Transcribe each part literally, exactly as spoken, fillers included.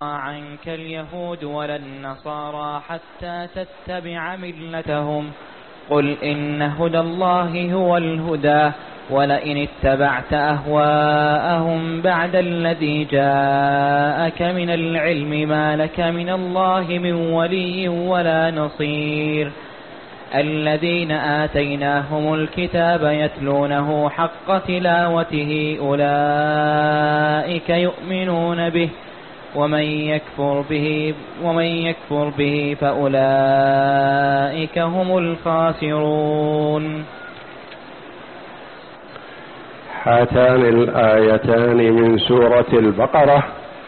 عنك اليهود ولا النصارى حتى تتبع ملتهم قل إن هدى الله هو الهدى ولئن اتبعت أهواءهم بعد الذي جاءك من العلم ما لك من الله من ولي ولا نصير الذين آتيناهم الكتاب يتلونه حق تلاوته أولئك يؤمنون به ومن يكفر به ومن يكفر به فأولئك هم الخاسرون. هاتان الآيتان من سورة البقرة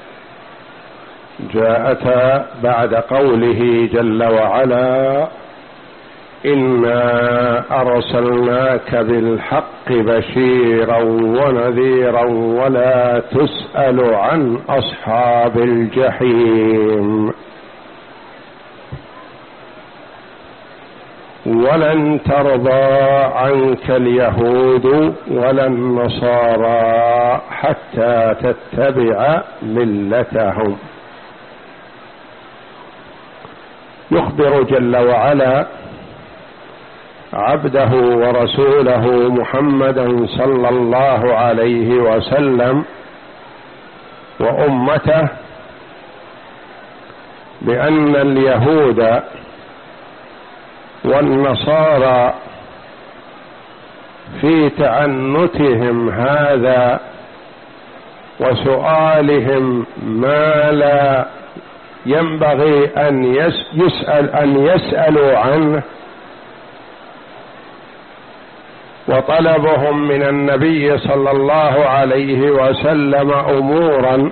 جاءتا بعد قوله جل وعلا إنا أرسلناك بالحق بشيرا ونذيرا ولا تسأل عن أصحاب الجحيم ولن ترضى عنك اليهود ولا النصارى حتى تتبع ملتهم. يخبر جل وعلا عبده ورسوله محمدا صلى الله عليه وسلم وأمته بأن اليهود والنصارى في تعنتهم هذا وسؤالهم ما لا ينبغي أن يسأل أن يسألوا عنه وطلبهم من النبي صلى الله عليه وسلم أمورا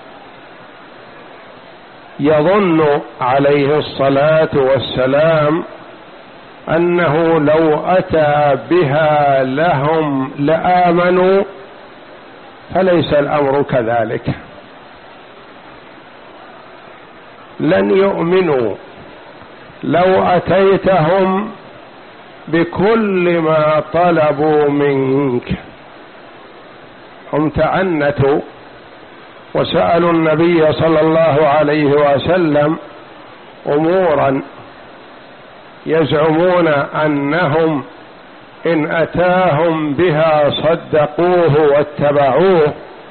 يظن عليه الصلاة والسلام أنه لو أتى بها لهم لآمنوا، فليس الأمر كذلك. لن يؤمنوا لو أتيتهم بكل ما طلبوا منك. هم تعنتوا وسألوا النبي صلى الله عليه وسلم أمورا يزعمون أنهم إن أتاهم بها صدقوه واتبعوه،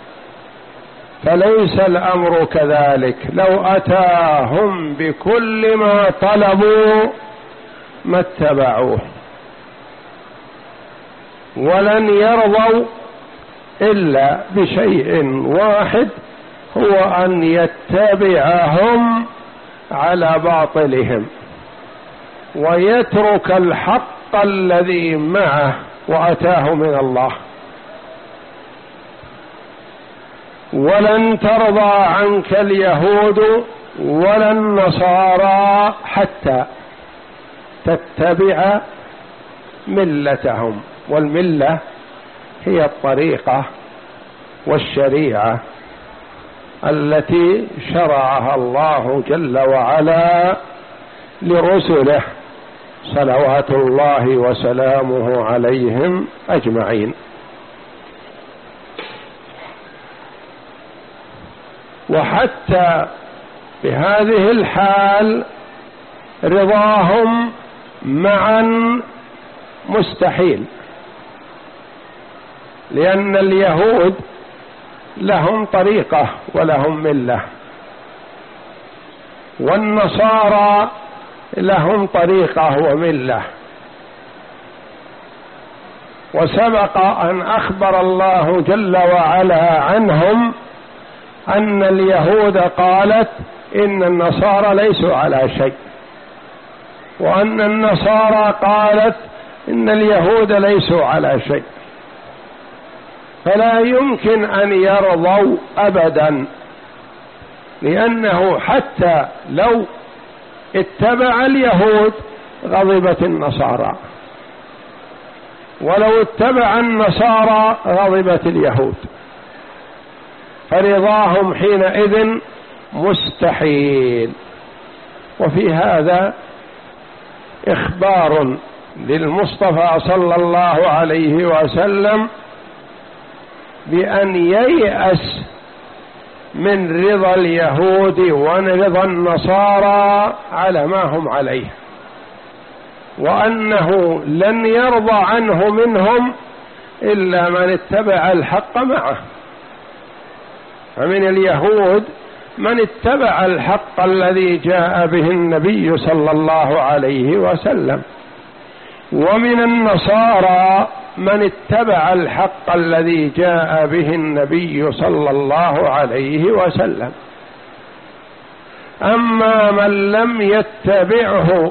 فليس الأمر كذلك. لو أتاهم بكل ما طلبوا ما اتبعوه، ولن يرضوا إلا بشيء واحد هو أن يتبعهم على باطلهم ويترك الحق الذي معه وأتاه من الله. ولن ترضى عنك اليهود ولا النصارى حتى تتبع ملتهم. والملة هي الطريقة والشريعة التي شرعها الله جل وعلا لرسله صلوات الله وسلامه عليهم أجمعين. وحتى بهذه الحال رضاهم معا مستحيل، لأن اليهود لهم طريقة ولهم ملة، والنصارى لهم طريقة وملة. وسبق أن أخبر الله جل وعلا عنهم أن اليهود قالت إن النصارى ليسوا على شيء، وأن النصارى قالت إن اليهود ليسوا على شيء. فلا يمكن أن يرضوا أبدا، لأنه حتى لو اتبع اليهود غضبت النصارى، ولو اتبع النصارى غضبت اليهود، فرضاهم حينئذ مستحيل. وفي هذا إخبار للمصطفى صلى الله عليه وسلم بأن ييأس من رضا اليهود ورضا النصارى على ما هم عليه، وأنه لن يرضى عنه منهم إلا من اتبع الحق معه. فمن اليهود من اتبع الحق الذي جاء به النبي صلى الله عليه وسلم، ومن النصارى من اتبع الحق الذي جاء به النبي صلى الله عليه وسلم. أما من لم يتبعه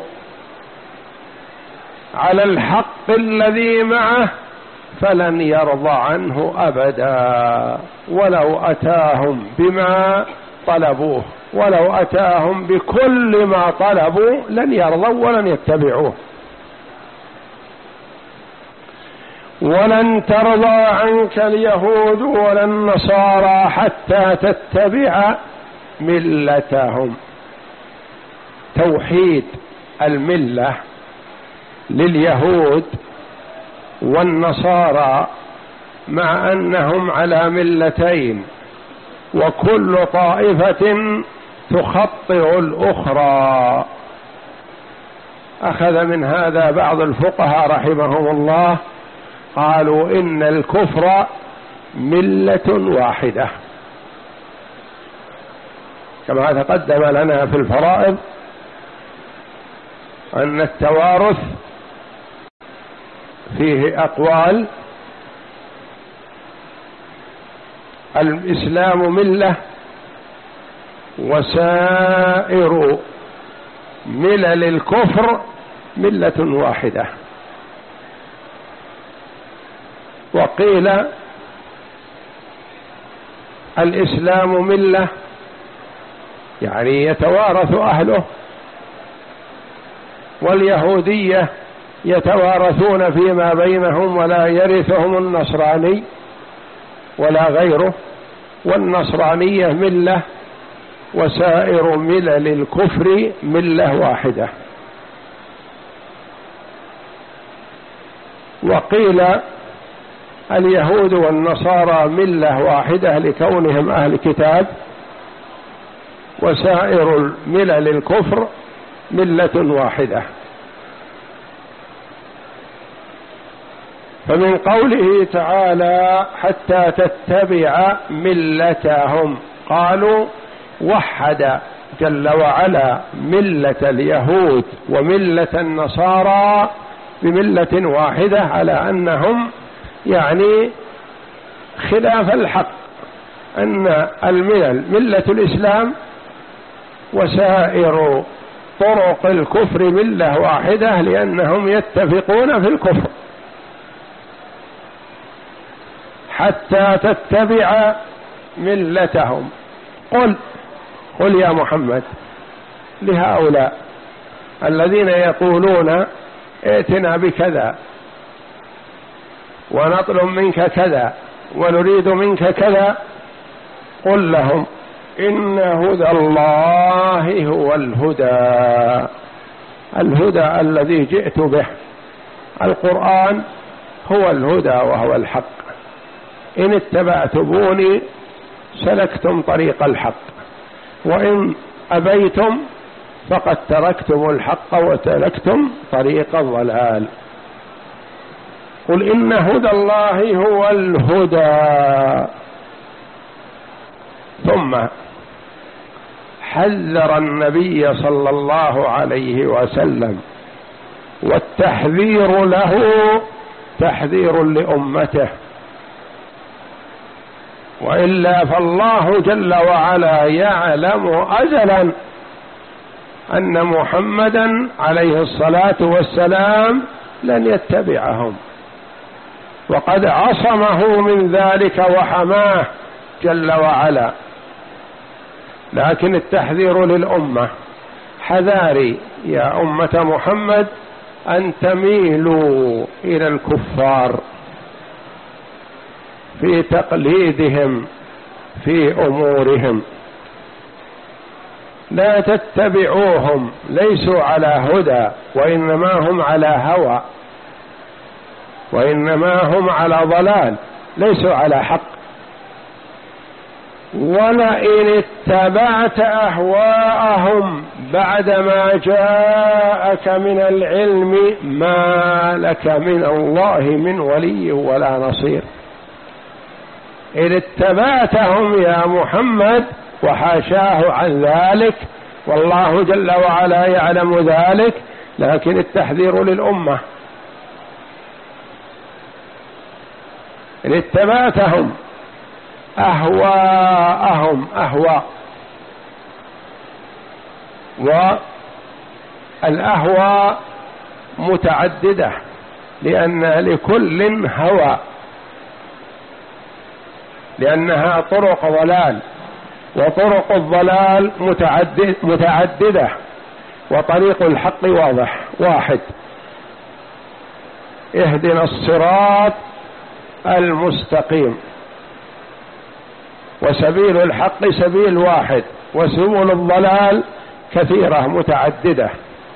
على الحق الذي معه فلن يرضى عنه أبدا، ولو أتاهم بما طلبوه، ولو أتاهم بكل ما طلبوا لن يرضوا ولن يتبعوه. ولن ترضى عنك اليهود ولا النصارى حتى تتبع ملتهم. توحيد الملة لليهود والنصارى مع أنهم على ملتين، وكل طائفة تخطئ الأخرى. أخذ من هذا بعض الفقهاء رحمهم الله، قالوا إن الكفر ملة واحدة، كما تقدم لنا في الفرائض أن التوارث فيه أقوال: الإسلام ملة، وسائر ملل الكفر ملة واحدة. وقيل الإسلام ملة يعني يتوارث أهله، واليهودية يتوارثون فيما بينهم ولا يرثهم النصراني ولا غيره، والنصرانية ملة، وسائر ملل الكفر ملة واحدة. وقيل اليهود والنصارى ملة واحدة لكونهم أهل كتاب، وسائر ملل الكفر ملة واحدة. فمن قوله تعالى حتى تتبع ملتهم، قالوا وحد جل وعلا ملة اليهود وملة النصارى بملة واحدة، على أنهم يعني خلاف الحق، أن الملل ملة الإسلام وسائر طرق الكفر ملة واحدة، لأنهم يتفقون في الكفر. حتى تتبع ملتهم. قل قل يا محمد لهؤلاء الذين يقولون ائتنا بكذا ونطلب منك كذا ونريد منك كذا، قل لهم إن هدى الله هو الهدى، الهدى الذي جئت به، القرآن هو الهدى وهو الحق. إن اتبعتموني سلكتم طريق الحق، وإن أبيتم فقد تركتم الحق وتركتم طريق الضلال. قل إن هدى الله هو الهدى. ثم حذر النبي صلى الله عليه وسلم، والتحذير له تحذير لأمته، وإلا فالله جل وعلا يعلم أزلا أن محمدا عليه الصلاة والسلام لن يتبعهم، وقد عصمه من ذلك وحماه جل وعلا. لكن التحذير للأمة: حذاري يا أمة محمد أن تميلوا إلى الكفار في تقليدهم في أمورهم، لا تتبعوهم، ليسوا على هدى، وإنما هم على هوى، وإنما هم على ضلال، ليسوا على حق. ولئن اتبعت أهواءهم بعدما جاءك من العلم ما لك من الله من ولي ولا نصير. إن اتبعتهم يا محمد، وحاشاه عن ذلك، والله جل وعلا يعلم ذلك، لكن التحذير للأمة. إن اتبعتهم أهواءهم، أهواء، والأهواء متعددة لأن لكل هوى، لأنها طرق ضلال، وطرق الضلال متعدد متعددة، وطريق الحق واضح واحد. اهدنا الصراط المستقيم، وسبيل الحق سبيل واحد، وسبل الضلال كثيرة متعددة.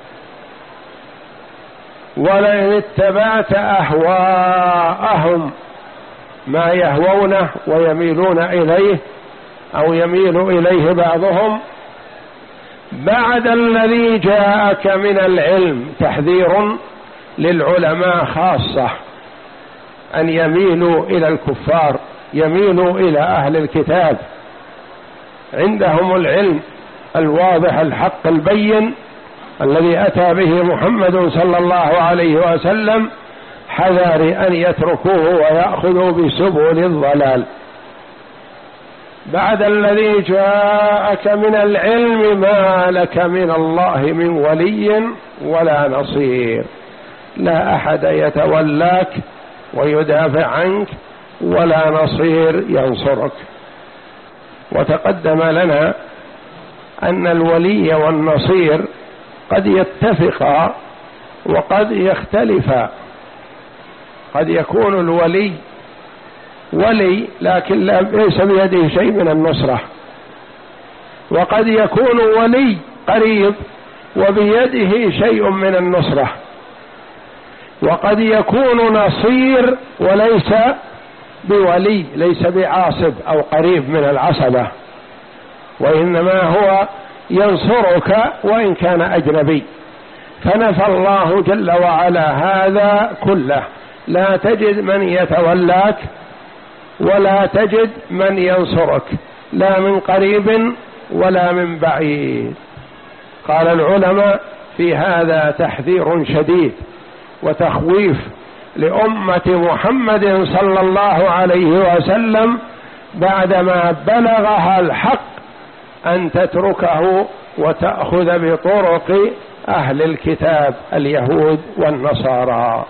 ولئن اتبعت أهواءهم، ما يهوونه ويميلون إليه أو يميل إليه بعضهم، بعد الذي جاءك من العلم، تحذير للعلماء خاصة أن يميلوا إلى الكفار، يميلوا إلى أهل الكتاب، عندهم العلم الواضح الحق البين الذي أتى به محمد صلى الله عليه وسلم، حذر أن يتركوه ويأخذوا بسبل الضلال. بعد الذي جاءك من العلم ما لك من الله من ولي ولا نصير، لا أحد يتولاك ويدافع عنك، ولا نصير ينصرك. وتقدم لنا أن الولي والنصير قد يتفقا وقد يختلفا. قد يكون الولي ولي لكن ليس بيده شيء من النصرة، وقد يكون ولي قريب وبيده شيء من النصرة، وقد يكون نصير وليس بولي، ليس بعاصب أو قريب من العصبة، وإنما هو ينصرك وإن كان أجنبي. فنفى الله جل وعلا هذا كله، لا تجد من يتولاك ولا تجد من ينصرك، لا من قريب ولا من بعيد. قال العلماء في هذا تحذير شديد وتخويف لأمة محمد صلى الله عليه وسلم بعدما بلغها الحق أن تتركه وتأخذ بطرق أهل الكتاب اليهود والنصارى.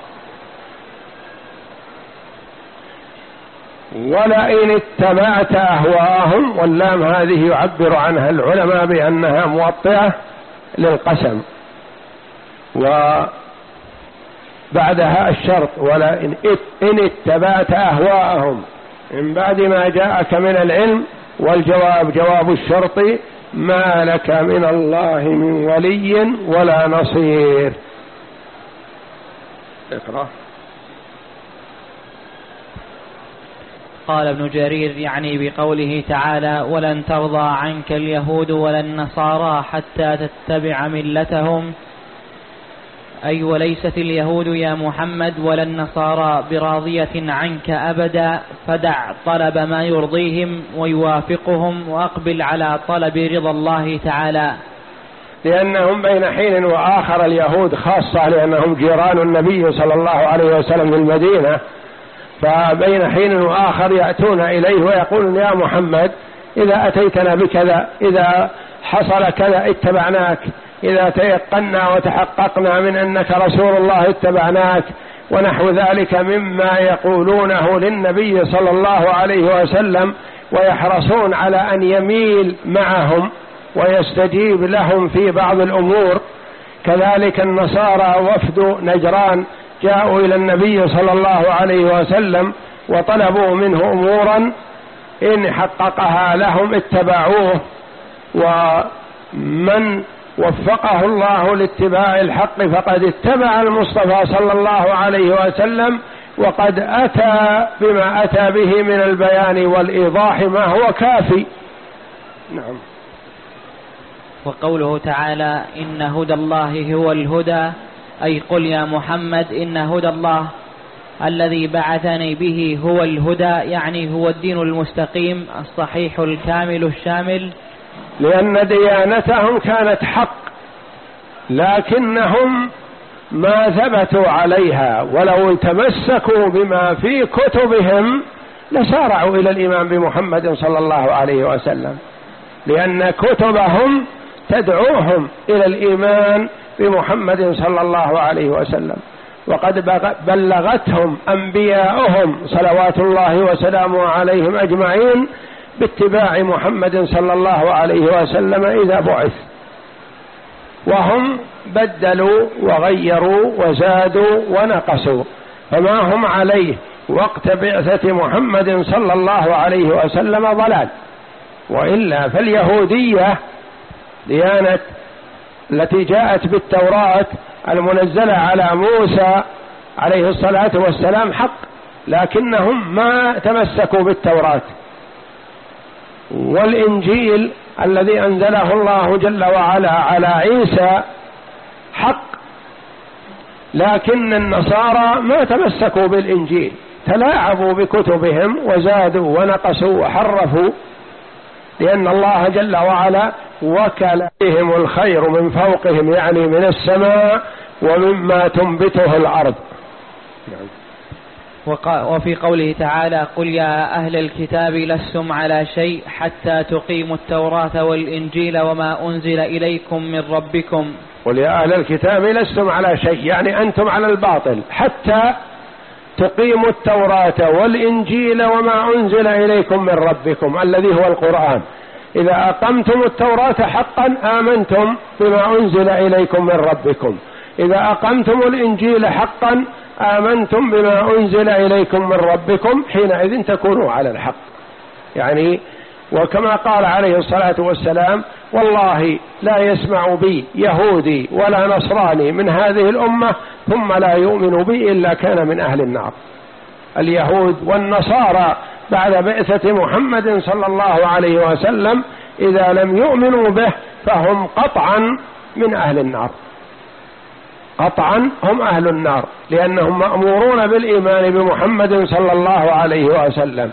ولئن اتبعت أهواءهم، واللام هذه يعبر عنها العلماء بأنها موطئة للقسم، وبعدها الشرط ولئن إن اتبعت أهواءهم من بعد ما جاءك من العلم، والجواب جواب الشرط ما لك من الله من ولي ولا نصير. اقرأ. قال ابن جرير يعني بقوله تعالى ولن ترضى عنك اليهود ولا النصارى حتى تتبع ملتهم، أي وليست اليهود يا محمد ولا النصارى براضية عنك أبدا، فدع طلب ما يرضيهم ويوافقهم وأقبل على طلب رضا الله تعالى. لأنهم بين حين وآخر، اليهود خاصة لأنهم جيران النبي صلى الله عليه وسلم في المدينة، فبين حين وآخر يأتون إليه ويقولون يا محمد إذا أتيتنا بكذا، إذا حصل كذا اتبعناك، إذا تيقنا وتحققنا من أنك رسول الله اتبعناك، ونحو ذلك مما يقولونه للنبي صلى الله عليه وسلم، ويحرصون على أن يميل معهم ويستجيب لهم في بعض الأمور. كذلك النصارى وفد نجران جاءوا إلى النبي صلى الله عليه وسلم وطلبوا منه أمورا، إن حققها لهم اتبعوه، ومن وفقه الله لاتباع الحق فقد اتبع المصطفى صلى الله عليه وسلم وقد أتى بما أتى به من البيان والإيضاح ما هو كافي. نعم. وقوله تعالى إن هدى الله هو الهدى، أي قل يا محمد إن هدى الله الذي بعثني به هو الهدى، يعني هو الدين المستقيم الصحيح الكامل الشامل. لأن ديانتهم كانت حق لكنهم ما ثبتوا عليها، ولو تمسكوا بما في كتبهم لسارعوا إلى الإيمان بمحمد صلى الله عليه وسلم، لأن كتبهم تدعوهم إلى الإيمان بمحمد صلى الله عليه وسلم، وقد بلغتهم أنبياؤهم صلوات الله وسلامه عليهم أجمعين باتباع محمد صلى الله عليه وسلم إذا بعث، وهم بدلوا وغيروا وزادوا ونقصوا، فما هم عليه وقت بعثة محمد صلى الله عليه وسلم ضلال. وإلا فاليهودية ديانة التي جاءت بالتوراة المنزلة على موسى عليه الصلاة والسلام حق، لكنهم ما تمسكوا بالتوراة. والإنجيل الذي أنزله الله جل وعلا على عيسى حق، لكن النصارى ما تمسكوا بالإنجيل، تلاعبوا بكتبهم وزادوا ونقصوا وحرفوا، لأن الله جل وعلا وكل بهم الخير من فوقهم، يعني من السماء ومما تنبته الأرض. وفي قوله تعالى قل يا أهل الكتاب لستم على شيء حتى تقيموا التوراة والإنجيل وما أنزل إليكم من ربكم. قل يا أهل الكتاب لستم على شيء، يعني أنتم على الباطل حتى تقيموا التوراة والإنجيل وما أنزل إليكم من ربكم الذي هو القرآن. إذا أقمتم التوراة حقا آمنتم بما أنزل إليكم من ربكم، إذا أقمتم الإنجيل حقا آمنتم بما أنزل إليكم من ربكم، حينئذ تكونوا على الحق. يعني وكما قال عليه الصلاة والسلام والله لا يسمع بي يهودي ولا نصراني من هذه الأمة ثم لا يؤمن بي إلا كان من أهل النار. اليهود والنصارى بعد بعثة محمد صلى الله عليه وسلم إذا لم يؤمنوا به فهم قطعا من أهل النار، قطعا هم أهل النار، لأنهم مأمورون بالإيمان بمحمد صلى الله عليه وسلم.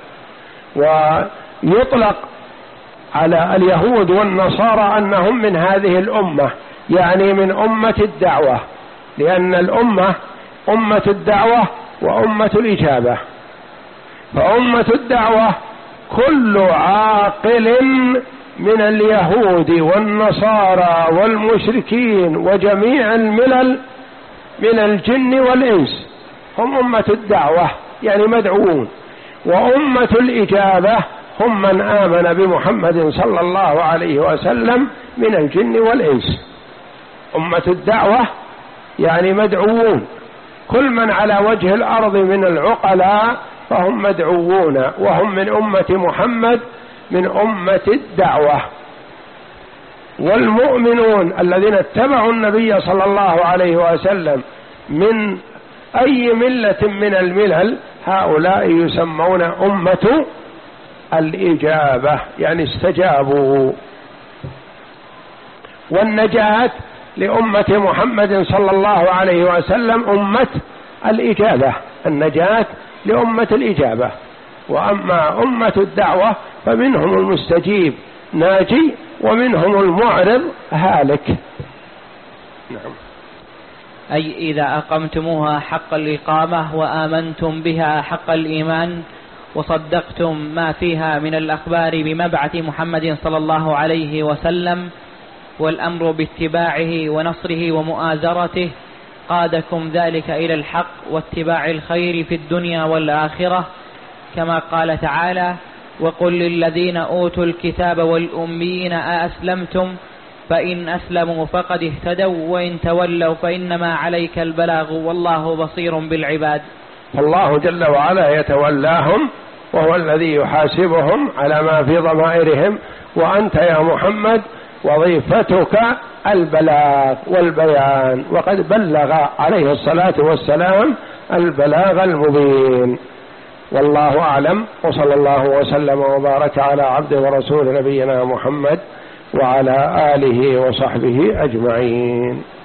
ويطلق على اليهود والنصارى أنهم من هذه الأمة، يعني من أمة الدعوة، لأن الأمة أمة الدعوة وأمة الإجابة. فأمة الدعوة كل عاقل من اليهود والنصارى والمشركين وجميع الملل من الجن والإنس هم أمة الدعوة، يعني مدعوون. وأمة الإجابة هم من آمن بمحمد صلى الله عليه وسلم من الجن والإنس. أمة الدعوة يعني مدعوون، كل من على وجه الأرض من العقلاء فهم مدعوون، وهم من أمة محمد من أمة الدعوة. والمؤمنون الذين اتبعوا النبي صلى الله عليه وسلم من أي ملة من الملل هؤلاء يسمون أمة الإجابة، يعني استجابوا. والنجاة لأمة محمد صلى الله عليه وسلم أمة الإجابة، النجاة لأمة الإجابة. وأما أمة الدعوة فمنهم المستجيب ناجي ومنهم المعرض هالك. نعم. أي إذا أقمتموها حق الإقامة وآمنتم بها حق الإيمان وصدقتم ما فيها من الأخبار بمبعث محمد صلى الله عليه وسلم والأمر باتباعه ونصره ومؤازرته، قادكم ذلك إلى الحق واتباع الخير في الدنيا والآخرة، كما قال تعالى وقل للذين أوتوا الكتاب والأميين أأسلمتم فإن أسلموا فقد اهتدوا وإن تولوا فإنما عليك البلاغ والله بصير بالعباد. الله جل وعلا يتولاهم وهو الذي يحاسبهم على ما في ضمائرهم، وأنت يا محمد وظيفتك البلاغ والبيان. وقد بلغ عليه الصلاة والسلام البلاغ المبين. والله أعلم، وصلى الله وسلم وبارك على عبده ورسول نبينا محمد وعلى آله وصحبه أجمعين.